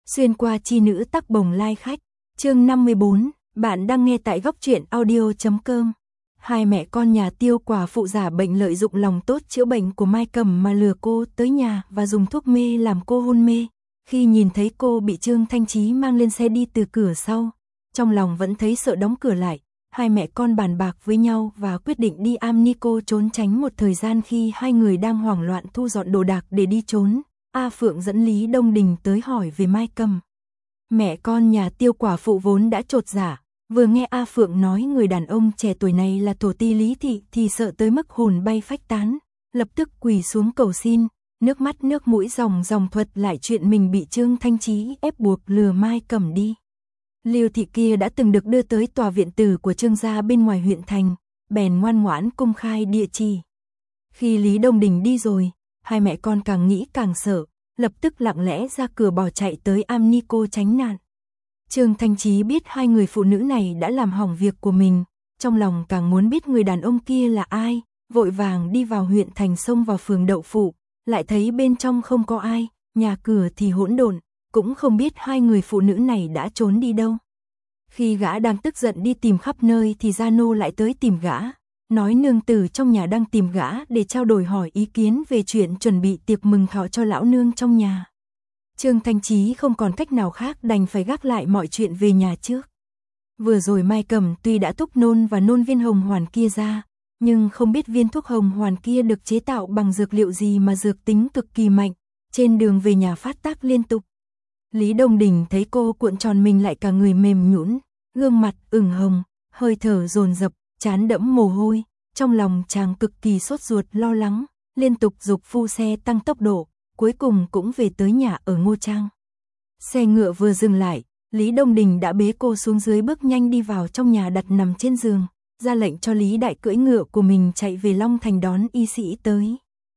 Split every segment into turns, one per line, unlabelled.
Xuyên qua chi nữ tắc bồng lai khách, chương 54, bạn đang nghe tại góc truyện audio.com. Hai mẹ con nhà Tiêu quả phụ giả bệnh lợi dụng lòng tốt chữa bệnh của Mai Cẩm mà lừa cô tới nhà và dùng thuốc mê làm cô hôn mê. Khi nhìn thấy cô bị Trương Thanh Chí mang lên xe đi từ cửa sau, trong lòng vẫn thấy sợ đóng cửa lại. Hai mẹ con bàn bạc với nhau và quyết định đi Amnico trốn tránh một thời gian. Khi hai người đang hoảng loạn thu dọn đồ đạc để đi trốn, A Phượng dẫn Lý Đông Đình tới hỏi về Mai Cẩm. Mẹ con nhà Tiêu quả phụ vốn đã chột dạ, vừa nghe A Phượng nói người đàn ông trẻ tuổi này là thổ ti Lý Thị thì sợ tới mức hồn bay phách tán, lập tức quỳ xuống cầu xin, nước mắt nước mũi ròng ròng thuật lại chuyện mình bị Trương Thanh Chí ép buộc lừa Mai Cẩm đi. Liêu thị kia đã từng được đưa tới tòa viện tử của Trương gia bên ngoài huyện thành, bèn ngoan ngoãn công khai địa chỉ. Khi Lý Đông Đình đi rồi, hai mẹ con càng nghĩ càng sợ, lập tức lặng lẽ ra cửa bỏ chạy tới Amnico tránh nạn. Trương Thanh Chí biết hai người phụ nữ này đã làm hỏng việc của mình, trong lòng càng muốn biết người đàn ông kia là ai, vội vàng đi vào huyện thành xông vào phường Đậu Phụ, lại thấy bên trong không có ai, nhà cửa thì hỗn độn, cũng không biết hai người phụ nữ này đã trốn đi đâu. Khi gã đang tức giận đi tìm khắp nơi thì Gia Nô lại tới tìm gã, nói nương tử trong nhà đang tìm gã để trao đổi hỏi ý kiến về chuyện chuẩn bị tiệc mừng thọ cho lão nương trong nhà. Trương Thanh Chí không còn cách nào khác đành phải gác lại mọi chuyện về nhà trước. Vừa rồi Mai Cẩm tuy đã thúc nôn và nôn viên hồng hoàn kia ra, nhưng không biết viên thuốc hồng hoàn kia được chế tạo bằng dược liệu gì mà dược tính cực kỳ mạnh, trên đường về nhà phát tác liên tục. Lý Đông Đình thấy cô cuộn tròn mình lại cả người mềm nhũn, gương mặt ửng hồng, hơi thở dồn dập, trán đẫm mồ hôi, trong lòng chàng cực kỳ sốt ruột lo lắng, liên tục giục phu xe tăng tốc độ, cuối cùng cũng về tới nhà ở Ngô Trang. Xe ngựa vừa dừng lại, Lý Đông Đình đã bế cô xuống dưới bước nhanh đi vào trong nhà đặt nằm trên giường, ra lệnh cho Lý Đại cưỡi ngựa của mình chạy về Long Thành đón y sĩ tới.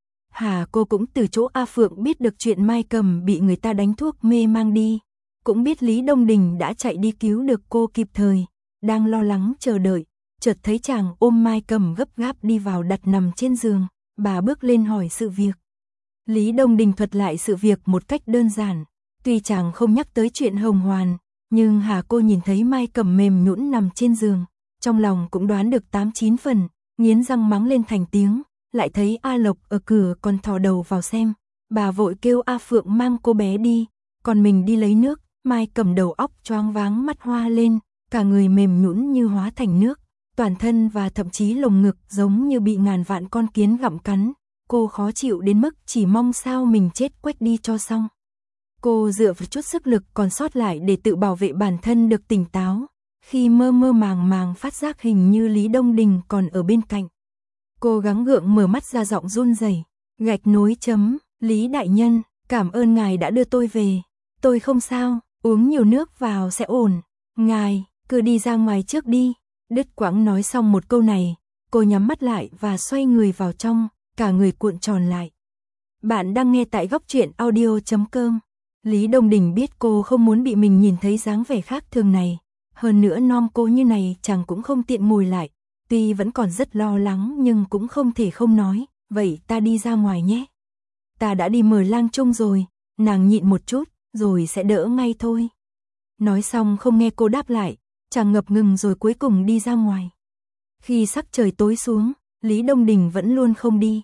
Cô cũng từ chỗ A Phượng biết được chuyện Mai Cẩm bị người ta đánh thuốc mê mang đi, cũng biết Lý Đông Đình đã chạy đi cứu được cô kịp thời, đang lo lắng chờ đợi, chợt thấy chàng ôm Mai Cẩm gấp gáp đi vào đặt nằm trên giường, bà bước lên hỏi sự việc. Lý Đông Đình thuật lại sự việc một cách đơn giản, tuy chàng không nhắc tới chuyện hồng hoàn, nhưng cô nhìn thấy Mai Cẩm mềm nhũn nằm trên giường, trong lòng cũng đoán được 8-9 phần, nghiến răng mắng lên thành tiếng. Lại thấy A Lộc ở cửa còn thò đầu vào xem, bà vội kêu A Phượng mang cô bé đi, còn mình đi lấy nước. Mai Cẩm đầu óc choáng váng, mắt hoa lên, cả người mềm nhũn như hóa thành nước, toàn thân và thậm chí lồng ngực giống như bị ngàn vạn con kiến gặm cắn. Cô khó chịu đến mức chỉ mong sao mình chết quách đi cho xong. Cô dựa vào chút sức lực còn sót lại để tự bảo vệ bản thân được tỉnh táo, khi mơ mơ màng màng phát giác hình như Lý Đông Đình còn ở bên cạnh. Cô gắng gượng mở mắt ra, giọng run rẩy, gạch nối chấm, Lý đại nhân, cảm ơn ngài đã đưa tôi về, tôi không sao, uống nhiều nước vào sẽ ổn, ngài, cứ đi ra ngoài trước đi. Đứt quãng nói xong một câu này, cô nhắm mắt lại và xoay người vào trong, cả người cuộn tròn lại. Bạn đang nghe tại góc truyện audio.com. Lý Đông Đình biết cô không muốn bị mình nhìn thấy dáng vẻ khác thường này, hơn nữa nom cô như này chàng cũng không tiện ngồi lại. Tuy vẫn còn rất lo lắng nhưng cũng không thể không nói, vậy ta đi ra ngoài nhé. Ta đã đi mời lang trung rồi, nàng nhịn một chút, rồi sẽ đỡ ngay thôi. Nói xong không nghe cô đáp lại, chàng ngập ngừng rồi cuối cùng đi ra ngoài. Khi sắc trời tối xuống, Lý Đông Đình vẫn luôn không đi.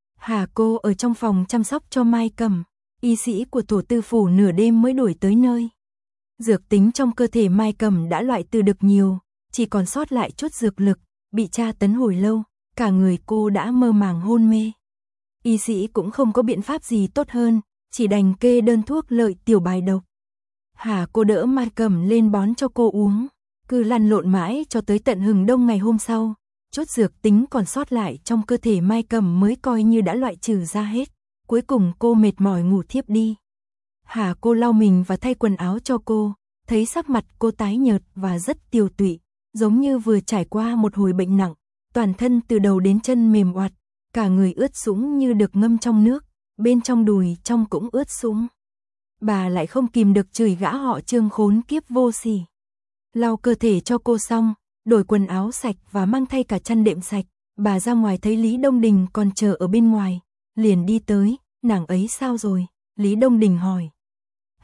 Cô ở trong phòng chăm sóc cho Mai Cẩm, y sĩ của Thổ Tư Phủ nửa đêm mới đuổi tới nơi. Dược tính trong cơ thể Mai Cẩm đã loại trừ được nhiều, chỉ còn sót lại chút dược lực. Bị tra tấn hồi lâu, cả người cô đã mơ màng hôn mê. Y sĩ cũng không có biện pháp gì tốt hơn, chỉ đành kê đơn thuốc lợi tiểu bài độc. Cô đỡ Mai Cẩm lên bón cho cô uống, cứ lăn lộn mãi cho tới tận hừng đông ngày hôm sau, chút dược tính còn sót lại trong cơ thể Mai Cẩm mới coi như đã loại trừ ra hết. Cuối cùng cô mệt mỏi ngủ thiếp đi. Cô lau mình và thay quần áo cho cô, thấy sắc mặt cô tái nhợt và rất tiều tụy, giống như vừa trải qua một hồi bệnh nặng, toàn thân từ đầu đến chân mềm oặt, cả người ướt sũng như được ngâm trong nước, bên trong đùi trong cũng ướt sũng. Bà lại không kìm được chửi gã họ Trương khốn kiếp vô sỉ. Lau cơ thể cho cô xong, đổi quần áo sạch và mang thay cả chăn đệm sạch, bà ra ngoài thấy Lý Đông Đình còn chờ ở bên ngoài, liền đi tới, nàng ấy sao rồi? Lý Đông Đình hỏi.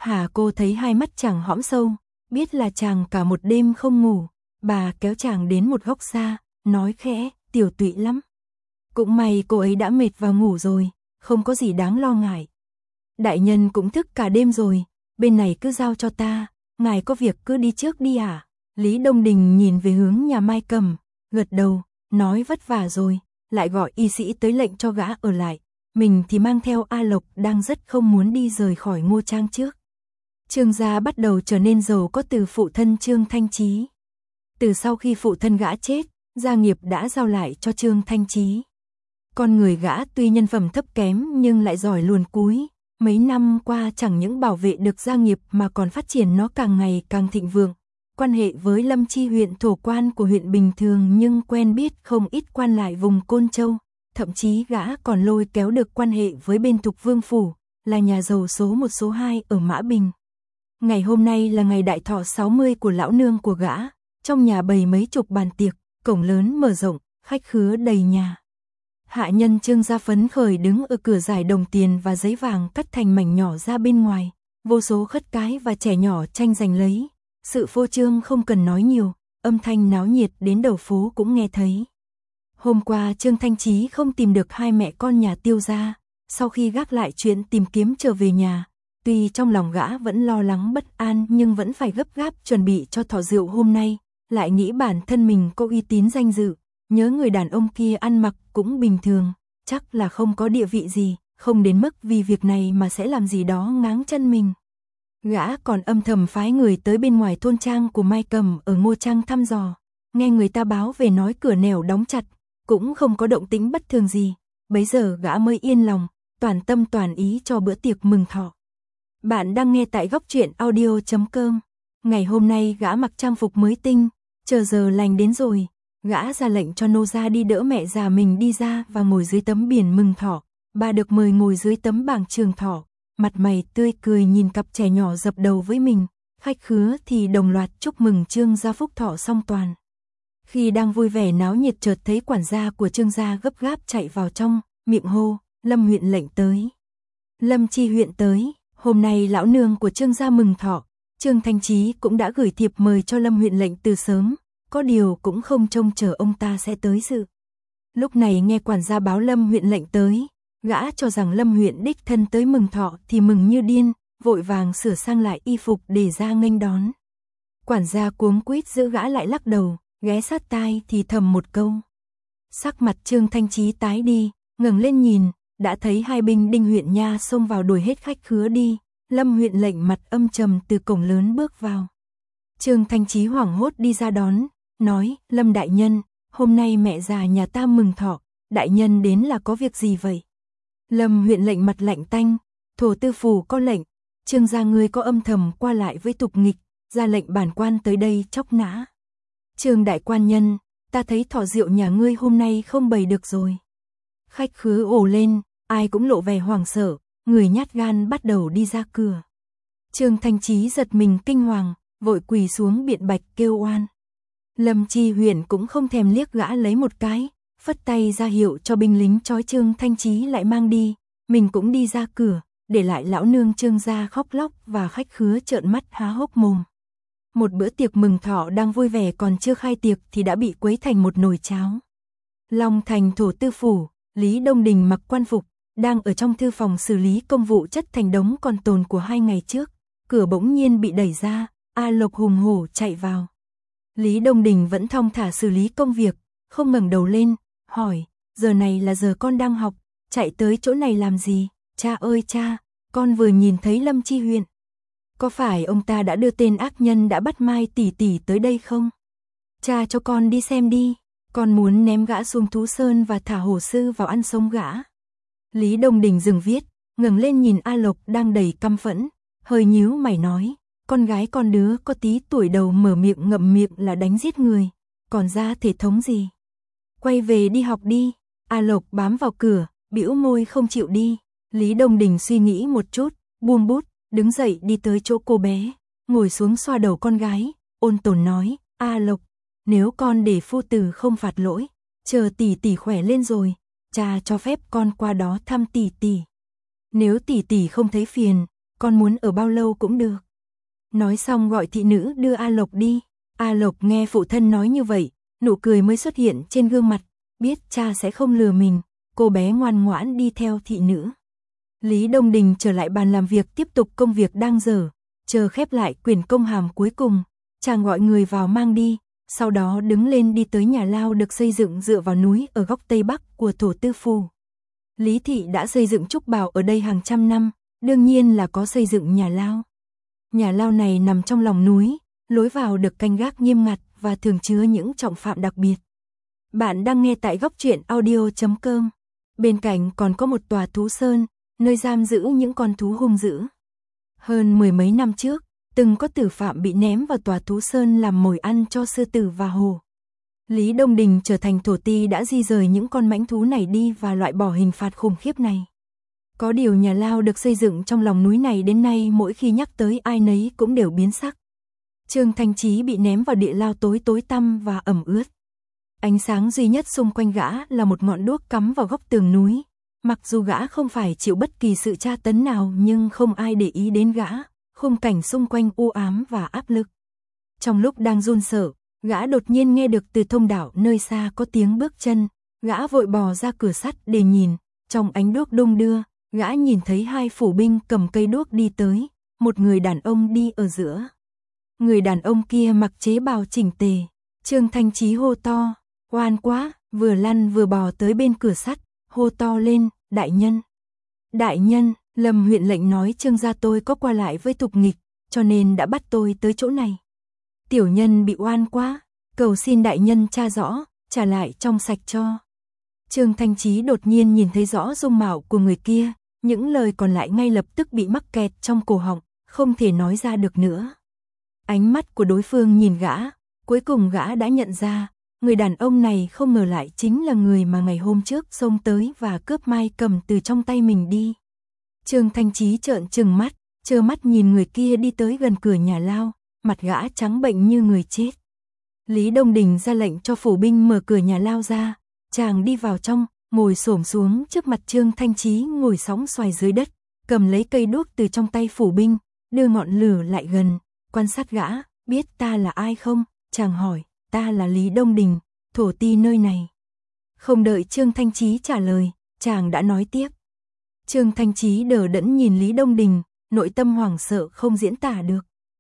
Hà cô thấy hai mắt chàng hõm sâu, biết là chàng cả một đêm không ngủ, bà kéo chàng đến một góc xa, nói khẽ, tiểu tụy lắm. Cũng may cô ấy đã mệt và ngủ rồi, không có gì đáng lo ngại. Đại nhân cũng thức cả đêm rồi, bên này cứ giao cho ta, ngài có việc cứ đi trước đi à? Lý Đông Đình nhìn về hướng nhà Mai Cầm, gật đầu, nói vất vả rồi, lại gọi y sĩ tới lệnh cho gã ở lại. Mình thì mang theo A Lộc đang rất không muốn đi rời khỏi Ngô Trang trước. Trương gia bắt đầu trở nên giàu có từ phụ thân Trương Thanh Chí. Từ sau khi phụ thân gã chết, gia nghiệp đã giao lại cho Trương Thanh Chí. Con người gã tuy nhân phẩm thấp kém nhưng lại giỏi luồn cúi. Mấy năm qua chẳng những bảo vệ được gia nghiệp mà còn phát triển nó càng ngày càng thịnh vượng. Quan hệ với Lâm Chi huyện thổ quan của huyện bình thường nhưng quen biết không ít quan lại vùng Côn Châu. Thậm chí gã còn lôi kéo được quan hệ với bên Thục Vương Phủ, là nhà giàu số 1 số 2 ở Mã Bình. Ngày hôm nay là ngày đại thọ 60 của lão nương của gã, trong nhà bày mấy chục bàn tiệc, cổng lớn mở rộng, khách khứa đầy nhà. Hạ nhân Trương gia phấn khởi đứng ở cửa giải đồng tiền và giấy vàng cắt thành mảnh nhỏ ra bên ngoài, vô số khất cái và trẻ nhỏ tranh giành lấy. Sự phô trương không cần nói nhiều, âm thanh náo nhiệt đến đầu phố cũng nghe thấy. Hôm qua Trương Thanh Chí không tìm được hai mẹ con nhà Tiêu gia, sau khi gác lại chuyện tìm kiếm trở về nhà, tuy trong lòng gã vẫn lo lắng bất an nhưng vẫn phải gấp gáp chuẩn bị cho thọ rượu hôm nay, lại nghĩ bản thân mình có uy tín danh dự, nhớ người đàn ông kia ăn mặc cũng bình thường, chắc là không có địa vị gì, không đến mức vì việc này mà sẽ làm gì đó ngáng chân mình. Gã còn âm thầm phái người tới bên ngoài thôn trang của Mai Cầm ở Ngô Trang thăm dò, nghe người ta báo về nói cửa nẻo đóng chặt, cũng không có động tĩnh bất thường gì, bấy giờ gã mới yên lòng, toàn tâm toàn ý cho bữa tiệc mừng thọ. Bạn đang nghe tại góc truyện audio.com. Ngày hôm nay gã mặc trang phục mới tinh, chờ giờ lành đến rồi, gã ra lệnh cho nô gia đi đỡ mẹ già mình đi ra và ngồi dưới tấm biển mừng thọ. Bà được mời ngồi dưới tấm bảng trường thọ, mặt mày tươi cười nhìn cặp trẻ nhỏ dập đầu với mình, khách khứa thì đồng loạt chúc mừng Trương gia phúc thọ song toàn. Khi đang vui vẻ náo nhiệt chợt thấy quản gia của Trương gia gấp gáp chạy vào trong, miệng hô, Lâm huyện lệnh tới. Lâm Chi huyện tới, hôm nay lão nương của Trương gia mừng thọ, Trương Thanh Chí cũng đã gửi thiệp mời cho Lâm huyện lệnh từ sớm, có điều cũng không trông chờ ông ta sẽ tới dự. Lúc này nghe quản gia báo Lâm huyện lệnh tới, gã cho rằng Lâm huyện đích thân tới mừng thọ thì mừng như điên, vội vàng sửa sang lại y phục để ra nghênh đón. Quản gia cuống quýt giữ gã lại lắc đầu, ghé sát tai thì thầm một câu. Sắc mặt Trương Thanh Chí tái đi, ngẩng lên nhìn, đã thấy hai binh đinh huyện nha xông vào đuổi hết khách khứa đi. Lâm huyện lệnh mặt âm trầm từ cổng lớn bước vào. Trương Thanh Chí hoảng hốt đi ra đón, nói, Lâm đại nhân, hôm nay mẹ già nhà ta mừng thọ, đại nhân đến là có việc gì vậy? Lâm huyện lệnh mặt lạnh tanh, thổ tư phủ có lệnh, Trương gia ngươi có âm thầm qua lại với tục nghịch, ra lệnh bản quan tới đây chóc nã. Trương đại quan nhân, ta thấy thọ rượu nhà ngươi hôm nay không bày được rồi. Khách khứa ồ lên, ai cũng lộ vẻ hoảng sợ, người nhát gan bắt đầu đi ra cửa. Trương Thanh Chí giật mình kinh hoàng, vội quỳ xuống biện bạch kêu oan. Lâm Chi Huyền cũng không thèm liếc gã lấy một cái, phất tay ra hiệu cho binh lính trói Trương Thanh Chí lại mang đi, mình cũng đi ra cửa, để lại lão nương Trương gia khóc lóc và khách khứa trợn mắt há hốc mồm. Một bữa tiệc mừng thọ đang vui vẻ còn chưa khai tiệc thì đã bị quấy thành một nồi cháo. Long Thành thổ tư phủ, Lý Đông Đình mặc quan phục, đang ở trong thư phòng xử lý công vụ chất thành đống còn tồn của 2 ngày trước, cửa bỗng nhiên bị đẩy ra, A Lộc hùng hổ chạy vào. Lý Đông Đình vẫn thong thả xử lý công việc, không ngẩng đầu lên, hỏi, giờ này là giờ con đang học, chạy tới chỗ này làm gì? Cha ơi cha, con vừa nhìn thấy Lâm Chi Huyền. Có phải ông ta đã đưa tên ác nhân đã bắt Mai tỷ tỷ tới đây không? Cha cho con đi xem đi, con muốn ném gã xuống thú sơn và thả hổ sư vào ăn sống gã. Lý Đông Đình dừng viết, ngẩng lên nhìn A Lộc đang đầy căm phẫn, hơi nhíu mày nói, con gái con đứa có tí tuổi đầu mở miệng ngậm miệng là đánh giết người, còn ra thể thống gì? Quay về đi học đi. A Lộc bám vào cửa, bĩu môi không chịu đi. Lý Đông Đình suy nghĩ một chút, buông bút, đứng dậy đi tới chỗ cô bé, ngồi xuống xoa đầu con gái, ôn tồn nói, A Lộc, nếu con để phu tử không phạt lỗi, chờ tỷ tỷ khỏe lên rồi, cha cho phép con qua đó thăm tỷ tỷ. Nếu tỷ tỷ không thấy phiền, con muốn ở bao lâu cũng được. Nói xong gọi thị nữ đưa A Lộc đi. A Lộc nghe phụ thân nói như vậy, nụ cười mới xuất hiện trên gương mặt, biết cha sẽ không lừa mình, cô bé ngoan ngoãn đi theo thị nữ. Lý Đông Đình trở lại bàn làm việc tiếp tục công việc đang dở, chờ khép lại quyển công hàm cuối cùng, chàng gọi người vào mang đi, sau đó đứng lên đi tới nhà lao được xây dựng dựa vào núi ở góc Tây Bắc của Thổ Tư Phủ. Lý Thị đã xây dựng trúc bào ở đây hàng trăm năm, đương nhiên là có xây dựng nhà lao. Nhà lao này nằm trong lòng núi, lối vào được canh gác nghiêm ngặt và thường chứa những trọng phạm đặc biệt. Bạn đang nghe tại góc truyện audio.com. Bên cạnh còn có một tòa thú sơn, nơi giam giữ những con thú hung dữ. Hơn mười mấy năm trước, từng có tử phạm bị ném vào tòa thú sơn làm mồi ăn cho sư tử và hổ. Lý Đông Đình trở thành thổ ti đã di rời những con mãnh thú này đi và loại bỏ hình phạt khủng khiếp này. Có điều nhà lao được xây dựng trong lòng núi này đến nay mỗi khi nhắc tới ai nấy cũng đều biến sắc. Trương Thanh Chí bị ném vào địa lao tối tăm và ẩm ướt. Ánh sáng duy nhất xung quanh gã là một ngọn đuốc cắm vào góc tường núi. Mặc dù gã không phải chịu bất kỳ sự tra tấn nào nhưng không ai để ý đến gã, khung cảnh xung quanh u ám và áp lực. Trong lúc đang run sợ, gã đột nhiên nghe được từ thông đạo nơi xa có tiếng bước chân, gã vội bò ra cửa sắt để nhìn, trong ánh đuốc đung đưa, gã nhìn thấy hai phủ binh cầm cây đuốc đi tới, một người đàn ông đi ở giữa. Người đàn ông kia mặc chế bào chỉnh tề, Trương Thanh Chí hô to, oan quá, vừa lăn vừa bò tới bên cửa sắt, hô to lên, đại nhân. Đại nhân, Lâm huyện lệnh nói Trương gia tôi có qua lại với Thục Nghịch, cho nên đã bắt tôi tới chỗ này. Tiểu nhân bị oan quá, cầu xin đại nhân tra rõ, trả lại trong sạch cho. Trương Thanh Chí đột nhiên nhìn thấy rõ dung mạo của người kia, những lời còn lại ngay lập tức bị mắc kẹt trong cổ họng, không thể nói ra được nữa. Ánh mắt của đối phương nhìn gã, cuối cùng gã đã nhận ra, người đàn ông này không ngờ lại chính là người mà ngày hôm trước xông tới và cướp Mai Cầm từ trong tay mình đi. Trương Thanh Chí trợn trừng mắt, trơ mắt nhìn người kia đi tới gần cửa nhà lao, mặt gã trắng bệnh như người chết. Lý Đông Đình ra lệnh cho phủ binh mở cửa nhà lao ra, chàng đi vào trong, ngồi xổm xuống trước mặt Trương Thanh Chí ngồi sóng xoài dưới đất, cầm lấy cây đuốc từ trong tay phủ binh, đưa ngọn lửa lại gần, quan sát gã, biết ta là ai không? Chàng hỏi, ta là Lý Đông Đình, thổ ti nơi này. Không đợi Trương Thanh Chí trả lời, chàng đã nói tiếp. Trương Thanh Chí đờ đẫn nhìn Lý Đông Đình, nội tâm hoảng sợ không diễn tả được.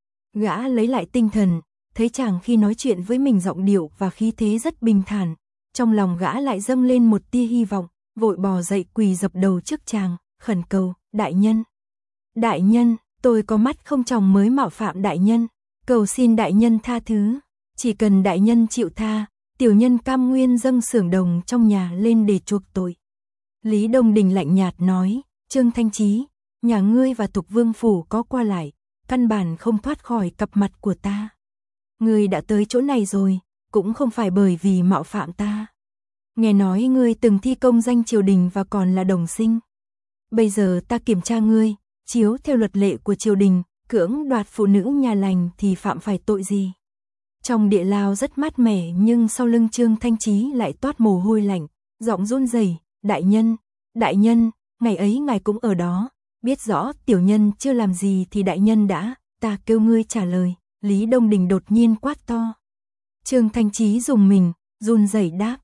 Gã lấy lại tinh thần, thấy chàng khi nói chuyện với mình giọng điệu và khí thế rất bình thản, trong lòng gã lại dâng lên một tia hy vọng, vội bò dậy quỳ dập đầu trước chàng, khẩn cầu, đại nhân. Đại nhân, tôi có mắt không tròng mới mạo phạm đại nhân, cầu xin đại nhân tha thứ, chỉ cần đại nhân chịu tha, tiểu nhân cam nguyên dâng xưởng đồng trong nhà lên để chuộc tội. Lý Đông Đình lạnh nhạt nói, Trương Thanh Chí, nhà ngươi và Thục Vương phủ có qua lại, căn bản không thoát khỏi cặp mặt của ta. Ngươi đã tới chỗ này rồi, cũng không phải bởi vì mạo phạm ta. Nghe nói ngươi từng thi công danh triều đình và còn là đồng sinh. Bây giờ ta kiểm tra ngươi, chiếu theo luật lệ của triều đình, cưỡng đoạt phụ nữ nhà lành thì phạm phải tội gì? Trong địa lao rất mát mẻ nhưng sau lưng Trương Thanh Chí lại toát mồ hôi lạnh, giọng run rẩy, đại nhân, ngày ấy ngài cũng ở đó, biết rõ tiểu nhân chưa làm gì thì đại nhân đã, ta kêu ngươi trả lời. Lý Đông Đình đột nhiên quát to. Trương Thanh Chí dùng mình, run rẩy đáp,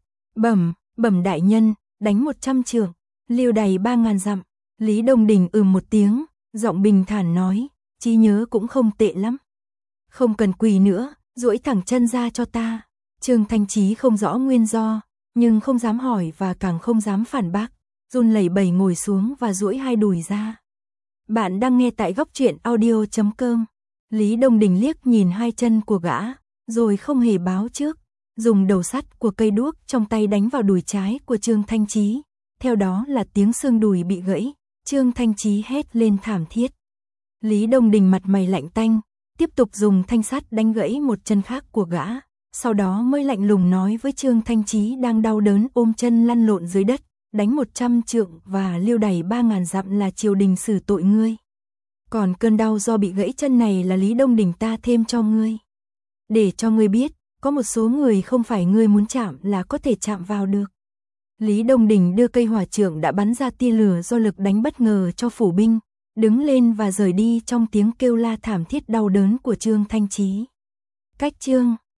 bẩm đại nhân, đánh 100 trượng, liêu đày 3000 dặm. Lý Đông Đình một tiếng, giọng bình thản nói, trí nhớ cũng không tệ lắm. Không cần quỳ nữa, duỗi thẳng chân ra cho ta. Trương Thanh Chí không rõ nguyên do, nhưng không dám hỏi và càng không dám phản bác, run lẩy bẩy ngồi xuống và duỗi hai đùi ra. Bạn đang nghe tại góc truyện audio.com. Lý Đông Đình liếc nhìn hai chân của gã, rồi không hề báo trước, dùng đầu sắt của cây đuốc trong tay đánh vào đùi trái của Trương Thanh Chí, theo đó là tiếng xương đùi bị gãy, Trương Thanh Chí hét lên thảm thiết. Lý Đông Đình mặt mày lạnh tanh, tiếp tục dùng thanh sắt đánh gãy một chân khác của gã, sau đó mới lạnh lùng nói với Trương Thanh Chí đang đau đớn ôm chân lăn lộn dưới đất, đánh 100 trượng và liêu đày 3000 dặm là triều đình xử tội ngươi. Còn cơn đau do bị gãy chân này là Lý Đông Đình ta thêm cho ngươi. Để cho ngươi biết, có một số người không phải ngươi muốn chạm là có thể chạm vào được. Lý Đông Đình đưa cây hỏa trượng đã bắn ra tia lửa do lực đánh bất ngờ cho phủ binh, đứng lên và rời đi trong tiếng kêu la thảm thiết đau đớn của Trương Thanh Chí. Cách Trương